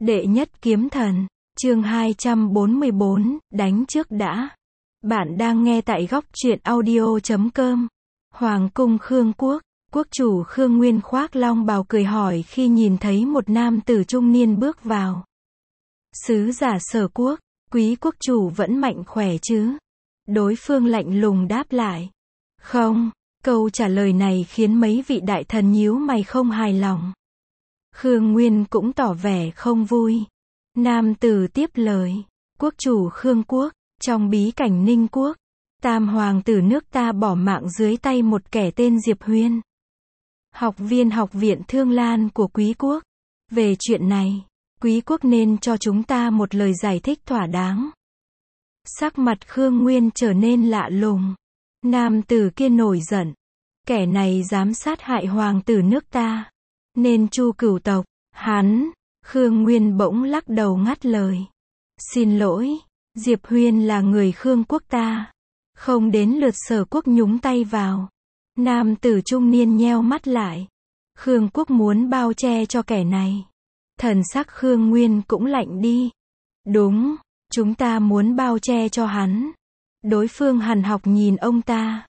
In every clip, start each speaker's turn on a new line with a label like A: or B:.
A: Đệ nhất kiếm thần, chương 244, đánh trước đã. Bạn đang nghe tại góc truyện audio.com. Hoàng cung Khương Quốc, quốc chủ Khương Nguyên khoác long bào cười hỏi khi nhìn thấy một nam tử trung niên bước vào. Sứ giả Sở Quốc, quý quốc chủ vẫn mạnh khỏe chứ? Đối phương lạnh lùng đáp lại. Không, câu trả lời này khiến mấy vị đại thần nhíu mày không hài lòng. Khương Nguyên cũng tỏ vẻ không vui. Nam tử tiếp lời. Quốc chủ Khương Quốc, trong bí cảnh Ninh Quốc, tam hoàng tử nước ta bỏ mạng dưới tay một kẻ tên Diệp Huyên, học viên học viện Thương Lan của quý quốc. Về chuyện này, quý quốc nên cho chúng ta một lời giải thích thỏa đáng. Sắc mặt Khương Nguyên trở nên lạ lùng. Nam tử kia nổi giận. Kẻ này dám sát hại hoàng tử nước ta, nên tru cửu tộc. Hắn, Khương Nguyên bỗng lắc đầu ngắt lời. Xin lỗi, Diệp Huyên là người Khương quốc ta, không đến lượt Sở Quốc nhúng tay vào. Nam tử trung niên nheo mắt lại. Khương quốc muốn bao che cho kẻ này. Thần sắc Khương Nguyên cũng lạnh đi. Đúng, chúng ta muốn bao che cho hắn. Đối phương hằn học nhìn ông ta.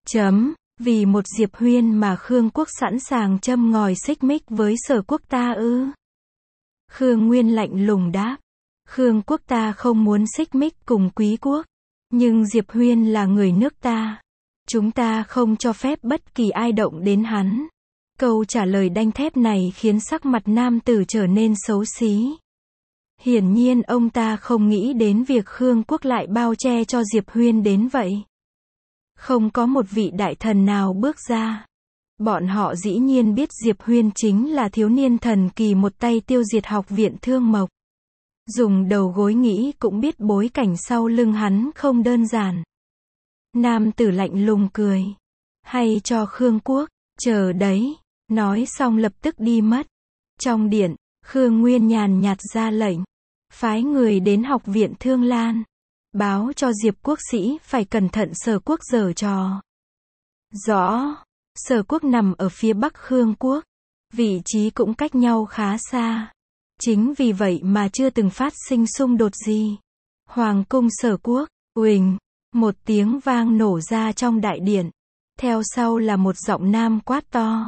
A: Vì một Diệp Huyên mà Khương quốc sẵn sàng châm ngòi xích mích với Sở Quốc ta ư? Khương Nguyên lạnh lùng đáp. Khương quốc ta không muốn xích mích cùng quý quốc, nhưng Diệp Huyên là người nước ta. Chúng ta không cho phép bất kỳ ai động đến hắn. Câu trả lời đanh thép này khiến sắc mặt nam tử trở nên xấu xí. Hiển nhiên ông ta không nghĩ đến việc Khương quốc lại bao che cho Diệp Huyên đến vậy. Không có một vị đại thần nào bước ra. Bọn họ dĩ nhiên biết Diệp Huyên chính là thiếu niên thần kỳ một tay tiêu diệt học viện Thương Mộc. Dùng đầu gối nghĩ cũng biết bối cảnh sau lưng hắn không đơn giản. Nam tử lạnh lùng cười. Hay cho Khương quốc, chờ đấy. Nói xong lập tức đi mất. Trong điện, Khương Nguyên nhàn nhạt ra lệnh. Phái người đến học viện Thương Lan. Báo cho Diệp quốc sĩ phải cẩn thận Sở Quốc giở trò. Rõ. Sở Quốc nằm ở phía bắc Khương quốc. Vị trí cũng cách nhau khá xa. Chính vì vậy mà chưa từng phát sinh xung đột gì. Hoàng cung Sở Quốc, uỳnh. Một tiếng vang nổ ra trong đại điện. Theo sau là một giọng nam quát to.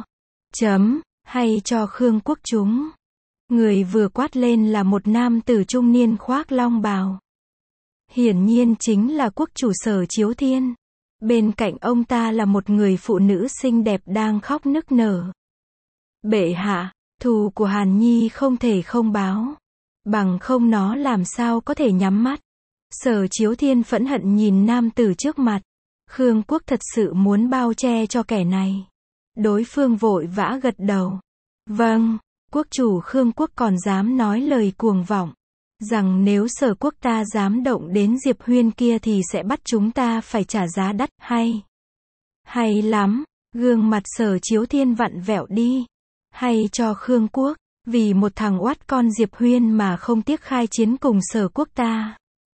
A: Hay cho Khương quốc chúng. Người vừa quát lên là một nam tử trung niên khoác long bào. Hiển nhiên chính là quốc chủ Sở Chiếu Thiên. Bên cạnh ông ta là một người phụ nữ xinh đẹp đang khóc nức nở. Bệ hạ, thù của Hàn Nhi không thể không báo. Bằng không nó làm sao có thể nhắm mắt. Sở Chiếu Thiên phẫn hận nhìn nam tử trước mặt. Khương quốc thật sự muốn bao che cho kẻ này. Đối phương vội vã gật đầu. Vâng, quốc chủ Khương quốc còn dám nói lời cuồng vọng. Rằng nếu Sở Quốc ta dám động đến Diệp Huyên kia thì sẽ bắt chúng ta phải trả giá đắt. Hay lắm, gương mặt Sở Chiếu Thiên vặn vẹo đi. Hay cho Khương quốc, vì một thằng oát con Diệp Huyên mà không tiếc khai chiến cùng Sở Quốc ta.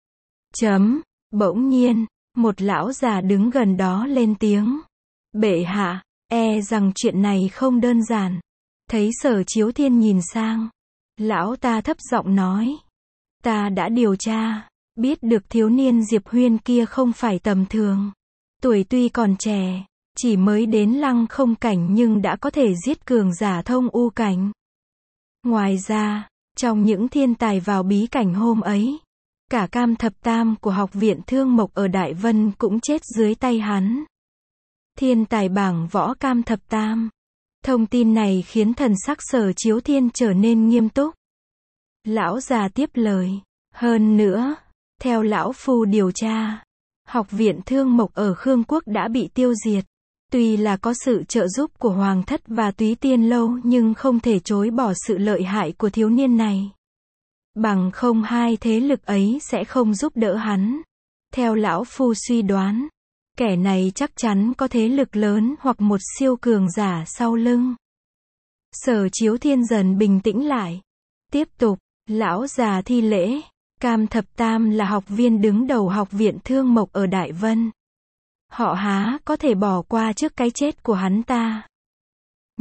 A: Bỗng nhiên, một lão già đứng gần đó lên tiếng. Bệ hạ, rằng chuyện này không đơn giản. Thấy Sở Chiếu Thiên nhìn sang, lão ta thấp giọng nói. Ta đã điều tra, biết được thiếu niên Diệp Huyên kia không phải tầm thường. Tuổi tuy còn trẻ, chỉ mới đến lăng không cảnh nhưng đã có thể giết cường giả thông u cảnh. Ngoài ra, trong những thiên tài vào bí cảnh hôm ấy, cả Cam Thập Tam của học viện Thương Mộc ở Đại Vân cũng chết dưới tay hắn. Thiên tài bảng võ Cam Thập Tam. Thông tin này khiến thần sắc Sở Chiếu Thiên trở nên nghiêm túc. Lão già tiếp lời. Hơn nữa, theo lão phu điều tra, học viện Thương Mộc ở Khương quốc đã bị tiêu diệt. Tuy là có sự trợ giúp của Hoàng thất và Túy Tiên lâu nhưng không thể chối bỏ sự lợi hại của thiếu niên này. Bằng không hai thế lực ấy sẽ không giúp đỡ hắn. Theo lão phu suy đoán, kẻ này chắc chắn có thế lực lớn hoặc một siêu cường giả sau lưng. Sở Chiếu Thiên dần bình tĩnh lại. Tiếp tục, lão già thi lễ. Cam Thập Tam là học viên đứng đầu học viện Thương Mộc ở Đại Vân. Họ há có thể bỏ qua trước cái chết của hắn ta.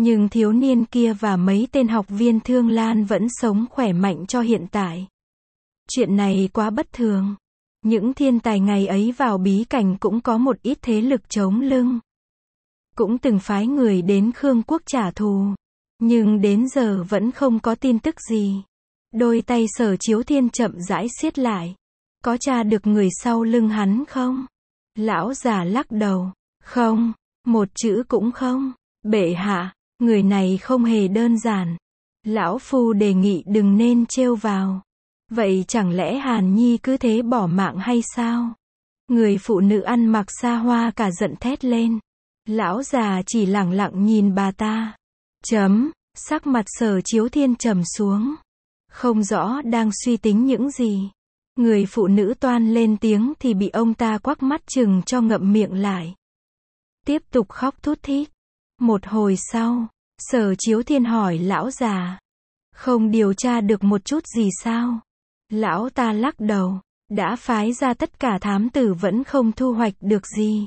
A: Nhưng thiếu niên kia và mấy tên học viên Thương Lan vẫn sống khỏe mạnh cho hiện tại. Chuyện này quá bất thường. Những thiên tài ngày ấy vào bí cảnh cũng có một ít thế lực chống lưng. Cũng từng phái người đến Khương Quốc trả thù. Nhưng đến giờ vẫn không có tin tức gì. Đôi tay Sở Chiếu Thiên chậm rãi siết lại. Có tra được người sau lưng hắn không? Lão già lắc đầu. Không, một chữ cũng không. Bệ hạ, người này không hề đơn giản. Lão Phu đề nghị đừng nên trêu vào. Vậy chẳng lẽ Hàn Nhi cứ thế bỏ mạng hay sao? Người phụ nữ ăn mặc xa hoa cả giận thét lên. Lão già chỉ lẳng lặng nhìn bà ta. Sắc mặt Sở Chiếu Thiên trầm xuống. Không rõ đang suy tính những gì. Người phụ nữ toan lên tiếng thì bị ông ta quắc mắt chừng cho ngậm miệng lại. Tiếp tục khóc thút thít. Một hồi sau, Sở Chiếu Thiên hỏi lão già. Không điều tra được một chút gì sao? Lão ta lắc đầu. Đã phái ra tất cả thám tử vẫn không thu hoạch được gì.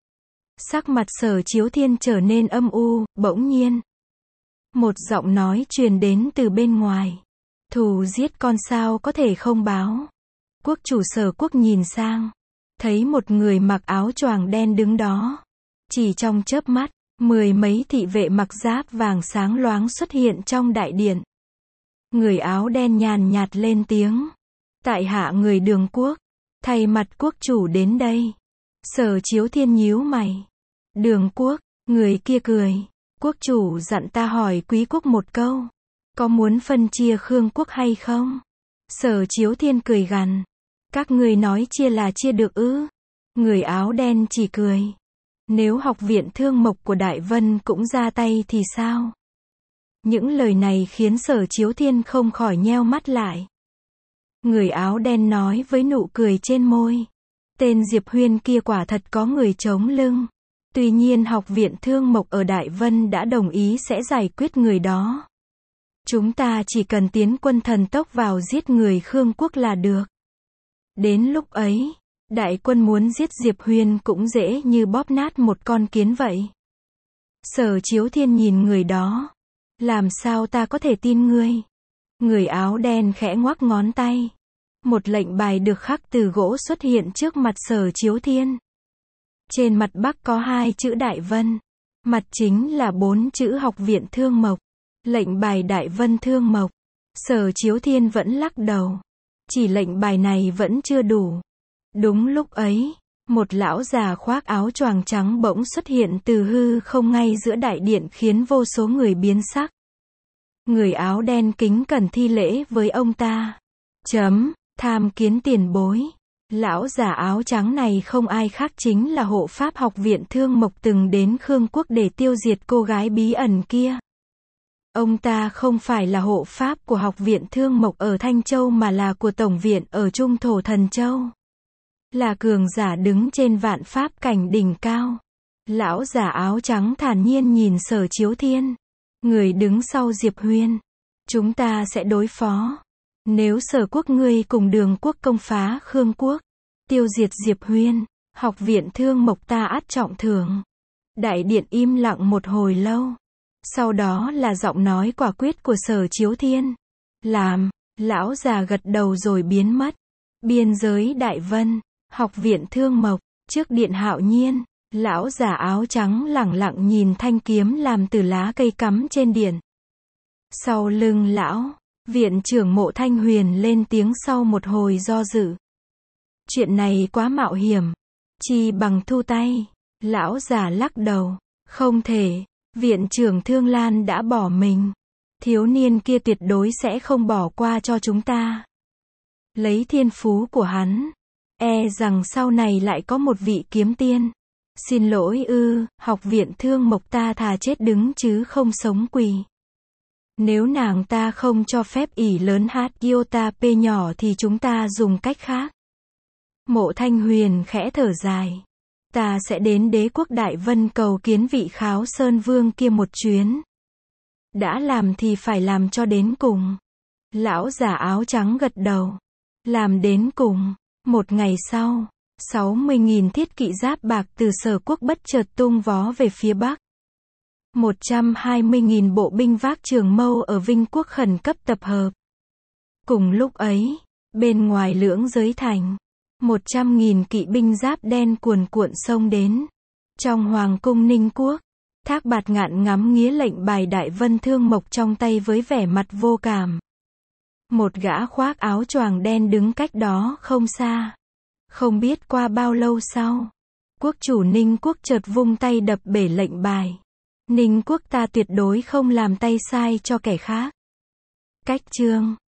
A: Sắc mặt Sở Chiếu Thiên trở nên âm u, bỗng nhiên. Một giọng nói truyền đến từ bên ngoài. Thù giết con sao có thể không báo. Quốc chủ Sở Quốc nhìn sang. Thấy một người mặc áo choàng đen đứng đó. Chỉ trong chớp mắt, 10 mấy thị vệ mặc giáp vàng sáng loáng xuất hiện trong đại điện. Người áo đen nhàn nhạt lên tiếng. Tại hạ người Đường Quốc. Thay mặt quốc chủ đến đây. Sở Chiếu Thiên nhíu mày. Đường Quốc, người kia cười. Quốc chủ dặn ta hỏi quý quốc một câu. Có muốn phân chia Khương Quốc hay không? Sở Chiếu Thiên cười gằn. Các ngươi nói chia là chia được ư? Người áo đen chỉ cười. Nếu học viện Thương Mộc của Đại Vân cũng ra tay thì sao? Những lời này khiến Sở Chiếu Thiên không khỏi nheo mắt lại. Người áo đen nói với nụ cười trên môi. Tên Diệp Huyên kia quả thật có người chống lưng. Tuy nhiên học viện Thương Mộc ở Đại Vân đã đồng ý sẽ giải quyết người đó. Chúng ta chỉ cần tiến quân thần tốc vào giết người Khương Quốc là được. Đến lúc ấy, đại quân muốn giết Diệp Huyên cũng dễ như bóp nát một con kiến vậy. Sở Chiếu Thiên nhìn người đó. Làm sao ta có thể tin ngươi? Người áo đen khẽ ngoắc ngón tay. Một lệnh bài được khắc từ gỗ xuất hiện trước mặt Sở Chiếu Thiên. Trên mặt bắc có 2 chữ Đại Vân. Mặt chính là 4 chữ Học viện Thương Mộc. Lệnh bài Đại Vân Thương Mộc. Sở Chiếu Thiên vẫn lắc đầu. Chỉ lệnh bài này vẫn chưa đủ. Đúng lúc ấy, một lão già khoác áo choàng trắng bỗng xuất hiện từ hư không ngay giữa đại điện khiến vô số người biến sắc. Người áo đen kính cẩn thi lễ với ông ta. Tham kiến tiền bối. Lão già áo trắng này không ai khác chính là hộ pháp học viện Thương Mộc từng đến Khương Quốc để tiêu diệt cô gái bí ẩn kia. Ông ta không phải là hộ pháp của học viện Thương Mộc ở Thanh Châu mà là của Tổng viện ở Trung Thổ Thần Châu. Là cường giả đứng trên vạn pháp cảnh đỉnh cao. Lão già áo trắng thản nhiên nhìn Sở Chiếu Thiên. Người đứng sau Diệp Huyên. Chúng ta sẽ đối phó. Nếu Sở Quốc ngươi cùng Đường Quốc công phá Khương Quốc, tiêu diệt Diệp Huyên, học viện Thương Mộc ta ắt trọng thưởng. Đại điện im lặng một hồi lâu. Sau đó là giọng nói quả quyết của Sở Chiếu Thiên. Làm, lão già gật đầu rồi biến mất. Biên giới Đại Vân, học viện Thương Mộc, trước điện Hạo Nhiên, lão già áo trắng lẳng lặng nhìn thanh kiếm làm từ lá cây cắm trên điện. Sau lưng lão, viện trưởng Mộ Thanh Huyền lên tiếng sau một hồi do dự. Chuyện này quá mạo hiểm. Chi bằng thu tay. Lão già lắc đầu. Không thể. Viện trưởng Thương Lan đã bỏ mình. Thiếu niên kia tuyệt đối sẽ không bỏ qua cho chúng ta. Lấy thiên phú của hắn, e rằng sau này lại có một vị kiếm tiên. Xin lỗi học viện Thương Mộc ta thà chết đứng chứ không sống quỳ. Nếu nàng ta không cho phép ỷ lớn hát iota p nhỏ thì chúng ta dùng cách khác. Mộ Thanh Huyền khẽ thở dài. Ta sẽ đến Đế quốc Đại Vân cầu kiến vị Kháo Sơn Vương kia một chuyến. Đã làm thì phải làm cho đến cùng. Lão già áo trắng gật đầu. Làm đến cùng. Một ngày sau, 60.000 thiết kỵ giáp bạc từ Sở Quốc bất chợt tung vó về phía bắc. 120.000 bộ binh vác trường mâu ở Vinh Quốc khẩn cấp tập hợp. Cùng lúc ấy, bên ngoài Lưỡng Giới Thành, 100.000 kỵ binh giáp đen cuồn cuộn xông đến. Trong Hoàng cung Ninh Quốc, Thác Bạt Ngạn ngắm nghía lệnh bài Đại Vân Thương Mộc trong tay với vẻ mặt vô cảm. Một gã khoác áo choàng đen đứng cách đó không xa. Không biết qua bao lâu sau, quốc chủ Ninh Quốc chợt vung tay đập bể lệnh bài. Ninh Quốc ta tuyệt đối không làm tay sai cho kẻ khác. Cách chương